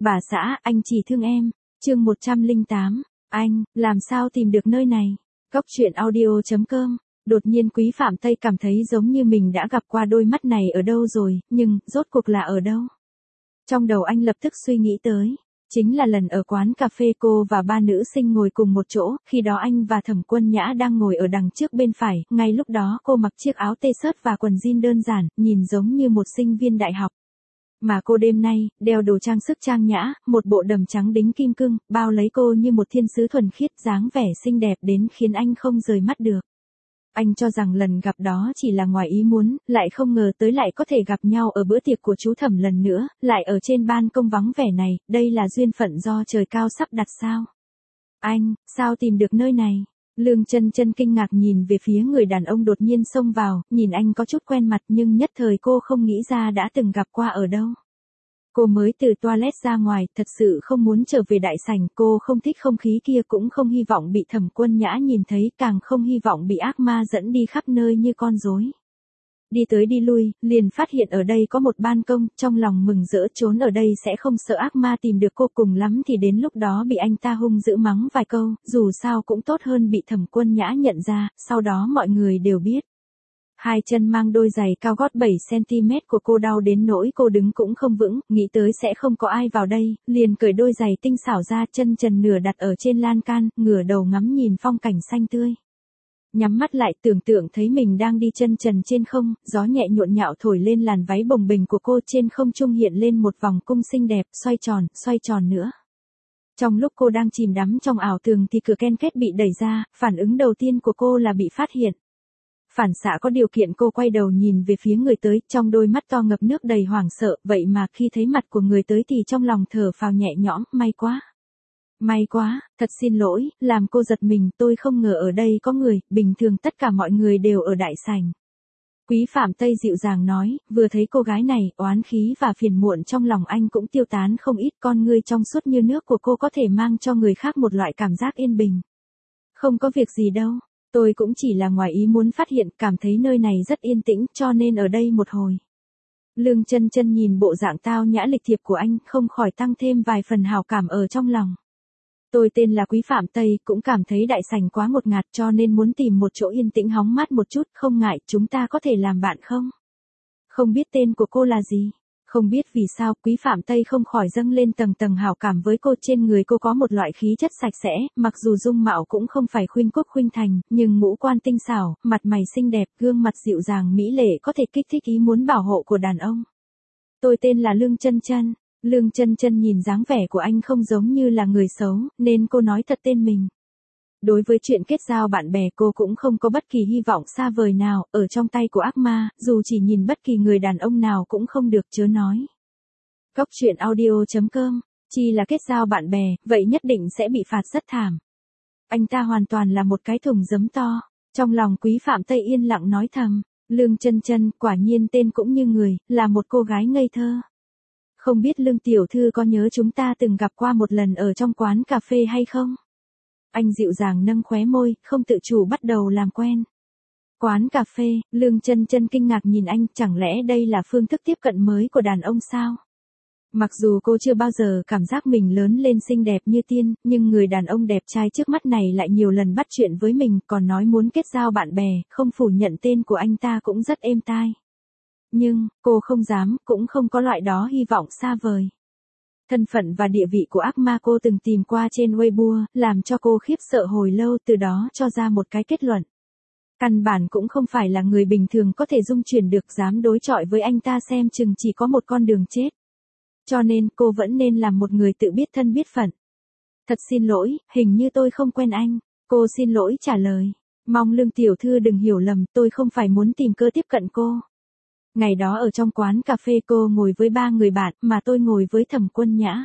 Bà xã, anh chỉ thương em. Chương 108. Anh, làm sao tìm được nơi này? Góc truyện audio.com. Đột nhiên Quý Phạm Tây cảm thấy giống như mình đã gặp qua đôi mắt này ở đâu rồi, nhưng, rốt cuộc là ở đâu? Trong đầu anh lập tức suy nghĩ tới. Chính là lần ở quán cà phê cô và ba nữ sinh ngồi cùng một chỗ, khi đó anh và Thẩm Quân Nhã đang ngồi ở đằng trước bên phải, ngay lúc đó cô mặc chiếc áo t-shirt và quần jean đơn giản, nhìn giống như một sinh viên đại học. Mà cô đêm nay, đeo đồ trang sức trang nhã, một bộ đầm trắng đính kim cương, bao lấy cô như một thiên sứ thuần khiết, dáng vẻ xinh đẹp đến khiến anh không rời mắt được. Anh cho rằng lần gặp đó chỉ là ngoài ý muốn, lại không ngờ tới lại có thể gặp nhau ở bữa tiệc của chú Thẩm lần nữa, lại ở trên ban công vắng vẻ này, đây là duyên phận do trời cao sắp đặt sao? Anh, sao tìm được nơi này? Lương Chân Chân kinh ngạc nhìn về phía người đàn ông đột nhiên xông vào, nhìn anh có chút quen mặt nhưng nhất thời cô không nghĩ ra đã từng gặp qua ở đâu. Cô mới từ toilet ra ngoài, thật sự không muốn trở về đại sảnh, cô không thích không khí kia cũng không hy vọng bị Thẩm Quân Nhã nhìn thấy, càng không hy vọng bị ác ma dẫn đi khắp nơi như con rối. Đi tới đi lui, liền phát hiện ở đây có một ban công, trong lòng mừng rỡ trốn ở đây sẽ không sợ ác ma tìm được cô, cùng lắm thì đến lúc đó bị anh ta hung dữ mắng vài câu, dù sao cũng tốt hơn bị Thẩm Quân Nhã nhận ra, sau đó mọi người đều biết. Hai chân mang đôi giày cao gót 7cm của cô đau đến nỗi cô đứng cũng không vững, nghĩ tới sẽ không có ai vào đây, liền cởi đôi giày tinh xảo ra, chân trần nửa đặt ở trên lan can, ngửa đầu ngắm nhìn phong cảnh xanh tươi. Nhắm mắt lại tưởng tượng thấy mình đang đi chân trần trên không, gió nhẹ nhộn nhạo thổi lên làn váy bồng bềnh của cô, trên không trung hiện lên một vòng cung xinh đẹp, xoay tròn nữa. Trong lúc cô đang chìm đắm trong ảo tưởng thì cửa ken két bị đẩy ra, phản ứng đầu tiên của cô là bị phát hiện. Phản xạ có điều kiện cô quay đầu nhìn về phía người tới, trong đôi mắt to ngập nước đầy hoảng sợ, vậy mà khi thấy mặt của người tới thì trong lòng thở phào nhẹ nhõm, may quá. May quá, thật xin lỗi, làm cô giật mình, tôi không ngờ ở đây có người, bình thường tất cả mọi người đều ở đại sảnh. Quý Phạm Tây dịu dàng nói, vừa thấy cô gái này, oán khí và phiền muộn trong lòng anh cũng tiêu tán không ít, con ngươi trong suốt như nước của cô có thể mang cho người khác một loại cảm giác yên bình. Không có việc gì đâu. Tôi cũng chỉ là ngoài ý muốn phát hiện, cảm thấy nơi này rất yên tĩnh, cho nên ở đây một hồi. Lương Chân Chân nhìn bộ dạng tao nhã lịch thiệp của anh, không khỏi tăng thêm vài phần hảo cảm ở trong lòng. Tôi tên là Quý Phạm Tây, cũng cảm thấy đại sảnh quá ngột ngạt cho nên muốn tìm một chỗ yên tĩnh hóng mát một chút, không ngại, chúng ta có thể làm bạn không? Không biết tên của cô là gì? Không biết vì sao, Quý Phạm Tây không khỏi dâng lên tầng tầng hảo cảm với cô, trên người cô có một loại khí chất sạch sẽ, mặc dù dung mạo cũng không phải khuynh quốc khuynh thành, nhưng ngũ quan tinh xảo, mặt mày xinh đẹp, gương mặt dịu dàng mỹ lệ có thể kích thích ý muốn bảo hộ của đàn ông. Tôi tên là Lương Chân Chân. Lương Chân Chân nhìn dáng vẻ của anh không giống như là người xấu, nên cô nói thật tên mình. Đối với chuyện kết giao bạn bè cô cũng không có bất kỳ hy vọng xa vời nào, ở trong tay của ác ma, dù chỉ nhìn bất kỳ người đàn ông nào cũng không được, chớ nói. Góc truyện audio.com, chỉ là kết giao bạn bè, vậy nhất định sẽ bị phạt rất thảm. Anh ta hoàn toàn là một cái thùng giấm to. Trong lòng Quý Phạm Tây yên lặng nói thầm, Lương Chân Chân, quả nhiên tên cũng như người, là một cô gái ngây thơ. Không biết Lương tiểu thư có nhớ chúng ta từng gặp qua một lần ở trong quán cà phê hay không? Anh dịu dàng nâng khóe môi, không tự chủ bắt đầu làm quen. Quán cà phê, Lương Chân Chân kinh ngạc nhìn anh, chẳng lẽ đây là phương thức tiếp cận mới của đàn ông sao? Mặc dù cô chưa bao giờ cảm giác mình lớn lên xinh đẹp như tiên, nhưng người đàn ông đẹp trai trước mắt này lại nhiều lần bắt chuyện với mình, còn nói muốn kết giao bạn bè, không phủ nhận tên của anh ta cũng rất êm tai. Nhưng, cô không dám, cũng không có loại đó hy vọng xa vời. Thân phận và địa vị của ác ma cô từng tìm qua trên Weibo, làm cho cô khiếp sợ hồi lâu, từ đó cho ra một cái kết luận. Căn bản cũng không phải là người bình thường có thể dung chuyển được, dám đối chọi với anh ta xem chừng chỉ có một con đường chết. Cho nên cô vẫn nên làm một người tự biết thân biết phận. Thật xin lỗi, hình như tôi không quen anh. Cô xin lỗi trả lời. Mong Lương tiểu thư đừng hiểu lầm, tôi không phải muốn tìm cơ tiếp cận cô. Ngày đó ở trong quán cà phê cô ngồi với 3 người bạn, mà tôi ngồi với Thẩm Quân Nhã.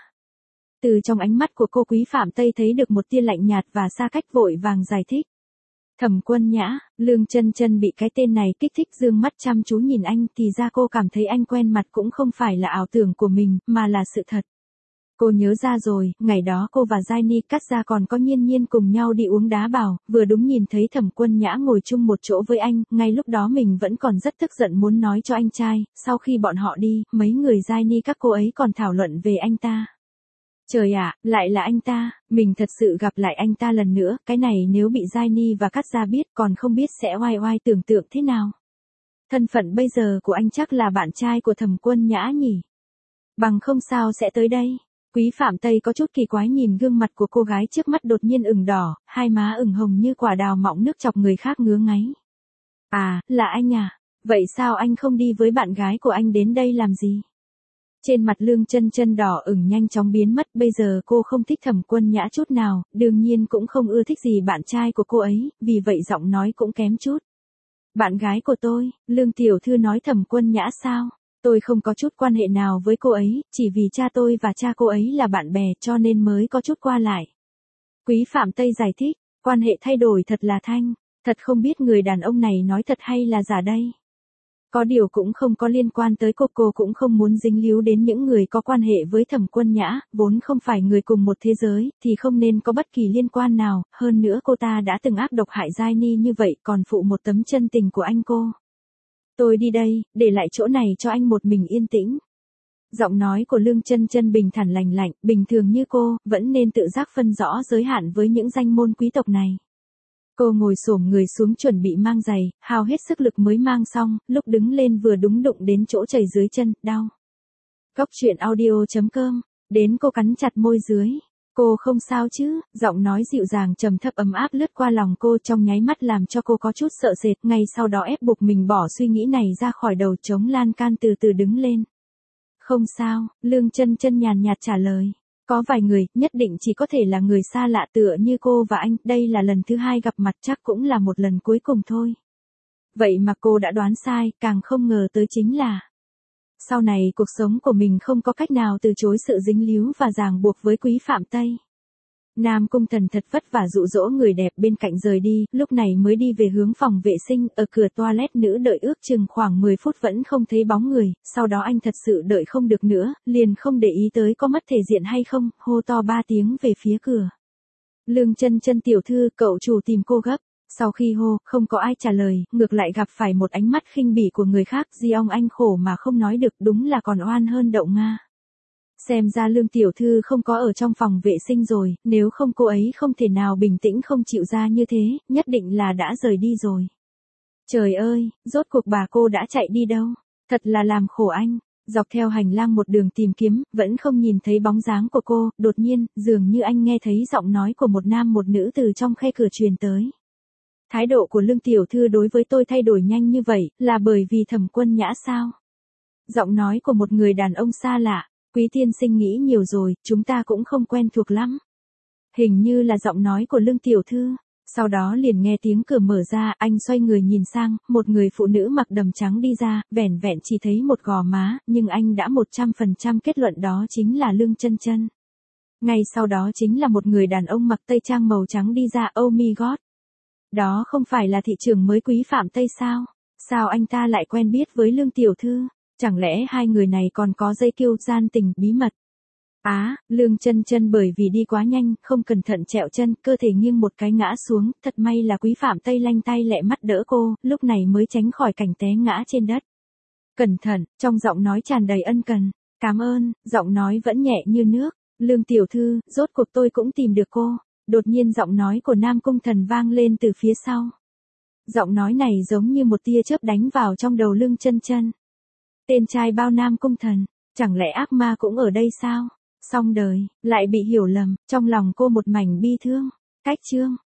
Từ trong ánh mắt của cô Quý Phạm Tây thấy được một tia lạnh nhạt và xa cách, vội vàng giải thích. Thẩm Quân Nhã, Lương Chân Chân bị cái tên này kích thích, dương mắt chăm chú nhìn anh, thì ra cô cảm thấy anh quen mặt cũng không phải là ảo tưởng của mình, mà là sự thật. Cô nhớ ra rồi, ngày đó cô và Giai Ni Cắt Gia còn có Nhiên Nhiên cùng nhau đi uống đá bào, vừa đúng nhìn thấy Thẩm Quân Nhã ngồi chung một chỗ với anh, ngay lúc đó mình vẫn còn rất tức giận muốn nói cho anh trai, sau khi bọn họ đi, mấy người Giai Ni các cô ấy còn thảo luận về anh ta. Trời ạ, lại là anh ta, mình thật sự gặp lại anh ta lần nữa, cái này nếu bị Giai Ni và Cát Gia biết còn không biết sẽ oai oai tưởng tượng thế nào. Thân phận bây giờ của anh chắc là bạn trai của Thẩm Quân Nhã nhỉ? Bằng không sao sẽ tới đây. Quý Phạm Tây có chút kỳ quái nhìn gương mặt của cô gái trước mắt đột nhiên ửng đỏ, hai má ửng hồng như quả đào mọng nước chọc người khác ngứa ngáy. À, là anh à? Vậy sao anh không đi với bạn gái của anh đến đây làm gì? Trên mặt Lương Chân Chân đỏ ửng nhanh chóng biến mất, bây giờ cô không thích Thẩm Quân Nhã chút nào, đương nhiên cũng không ưa thích gì bạn trai của cô ấy, vì vậy giọng nói cũng kém chút. Bạn gái của tôi, Lương tiểu thư nói Thẩm Quân Nhã sao? Tôi không có chút quan hệ nào với cô ấy, chỉ vì cha tôi và cha cô ấy là bạn bè cho nên mới có chút qua lại. Quý Phạm Tây giải thích, quan hệ thay đổi thật là thanh, thật không biết người đàn ông này nói thật hay là giả đây. Có điều cũng không có liên quan tới cô cũng không muốn dính líu đến những người có quan hệ với Thẩm Quân Nhã, vốn không phải người cùng một thế giới, thì không nên có bất kỳ liên quan nào, hơn nữa cô ta đã từng ác độc hại Giai Ni như vậy còn phụ một tấm chân tình của anh cô. Tôi đi đây, để lại chỗ này cho anh một mình yên tĩnh. Giọng nói của Lương Chân Chân bình thản lành lạnh, bình thường như cô, vẫn nên tự giác phân rõ giới hạn với những danh môn quý tộc này. Cô ngồi xổm người xuống chuẩn bị mang giày, hao hết sức lực mới mang xong, lúc đứng lên vừa đúng đụng đến chỗ chảy dưới chân, đau. Góc truyện audio.com, đến cô cắn chặt môi dưới. Cô không sao chứ, giọng nói dịu dàng trầm thấp ấm áp lướt qua lòng cô trong nháy mắt làm cho cô có chút sợ sệt, ngay sau đó ép buộc mình bỏ suy nghĩ này ra khỏi đầu chống lan can từ từ đứng lên. Không sao, Lương Chân Chân nhàn nhạt trả lời. Có vài người, nhất định chỉ có thể là người xa lạ tựa như cô và anh, đây là lần thứ hai gặp mặt chắc cũng là một lần cuối cùng thôi. Vậy mà cô đã đoán sai, càng không ngờ tới chính là sau này cuộc sống của mình không có cách nào từ chối sự dính líu và ràng buộc với Quý Phạm Tây. Nam Cung Thần thật vất vả dụ dỗ người đẹp bên cạnh rời đi, lúc này mới đi về hướng phòng vệ sinh, ở cửa toilet nữ đợi ước chừng khoảng 10 phút vẫn không thấy bóng người, sau đó anh thật sự đợi không được nữa, liền không để ý tới có mất thể diện hay không, hô to 3 tiếng về phía cửa. Lương Chân Chân tiểu thư, cậu chủ tìm cô gấp. Sau khi hô, không có ai trả lời, ngược lại gặp phải một ánh mắt khinh bỉ của người khác, Giong anh khổ mà không nói được, đúng là còn oan hơn đậu Nga. Xem ra Lương tiểu thư không có ở trong phòng vệ sinh rồi, nếu không cô ấy không thể nào bình tĩnh không chịu ra như thế, nhất định là đã rời đi rồi. Trời ơi, rốt cuộc bà cô đã chạy đi đâu? Thật là làm khổ anh. Dọc theo hành lang một đường tìm kiếm, vẫn không nhìn thấy bóng dáng của cô, đột nhiên, dường như anh nghe thấy giọng nói của một nam một nữ từ trong khe cửa truyền tới. Thái độ của Lương tiểu thư đối với tôi thay đổi nhanh như vậy, là bởi vì Thẩm Quân Nhã sao? Giọng nói của một người đàn ông xa lạ. Quý tiên sinh nghĩ nhiều rồi, chúng ta cũng không quen thuộc lắm. Hình như là giọng nói của Lương tiểu thư. Sau đó liền nghe tiếng cửa mở ra, anh xoay người nhìn sang, một người phụ nữ mặc đầm trắng đi ra, vẻn vẹn chỉ thấy một gò má, nhưng anh đã 100% kết luận đó chính là Lương Chân Chân. Ngay sau đó chính là một người đàn ông mặc tây trang màu trắng đi ra, oh my god. Đó không phải là thị trưởng mới Quý Phạm Tây sao? Sao anh ta lại quen biết với Lương tiểu thư? Chẳng lẽ hai người này còn có dây kiêu gian tình bí mật? Lương Chân Chân bởi vì đi quá nhanh, không cẩn thận trẹo chân, cơ thể nghiêng một cái ngã xuống, thật may là Quý Phạm Tây lanh tay lẹ mắt đỡ cô, lúc này mới tránh khỏi cảnh té ngã trên đất. Cẩn thận, trong giọng nói tràn đầy ân cần. Cảm ơn, giọng nói vẫn nhẹ như nước. Lương tiểu thư, rốt cuộc tôi cũng tìm được cô. Đột nhiên giọng nói của Nam Cung Thần vang lên từ phía sau. Giọng nói này giống như một tia chớp đánh vào trong đầu Lương Chân Chân. Tên trai bao Nam Cung Thần, chẳng lẽ ác ma cũng ở đây sao? Xong đời, lại bị hiểu lầm, trong lòng cô một mảnh bi thương. Cách chương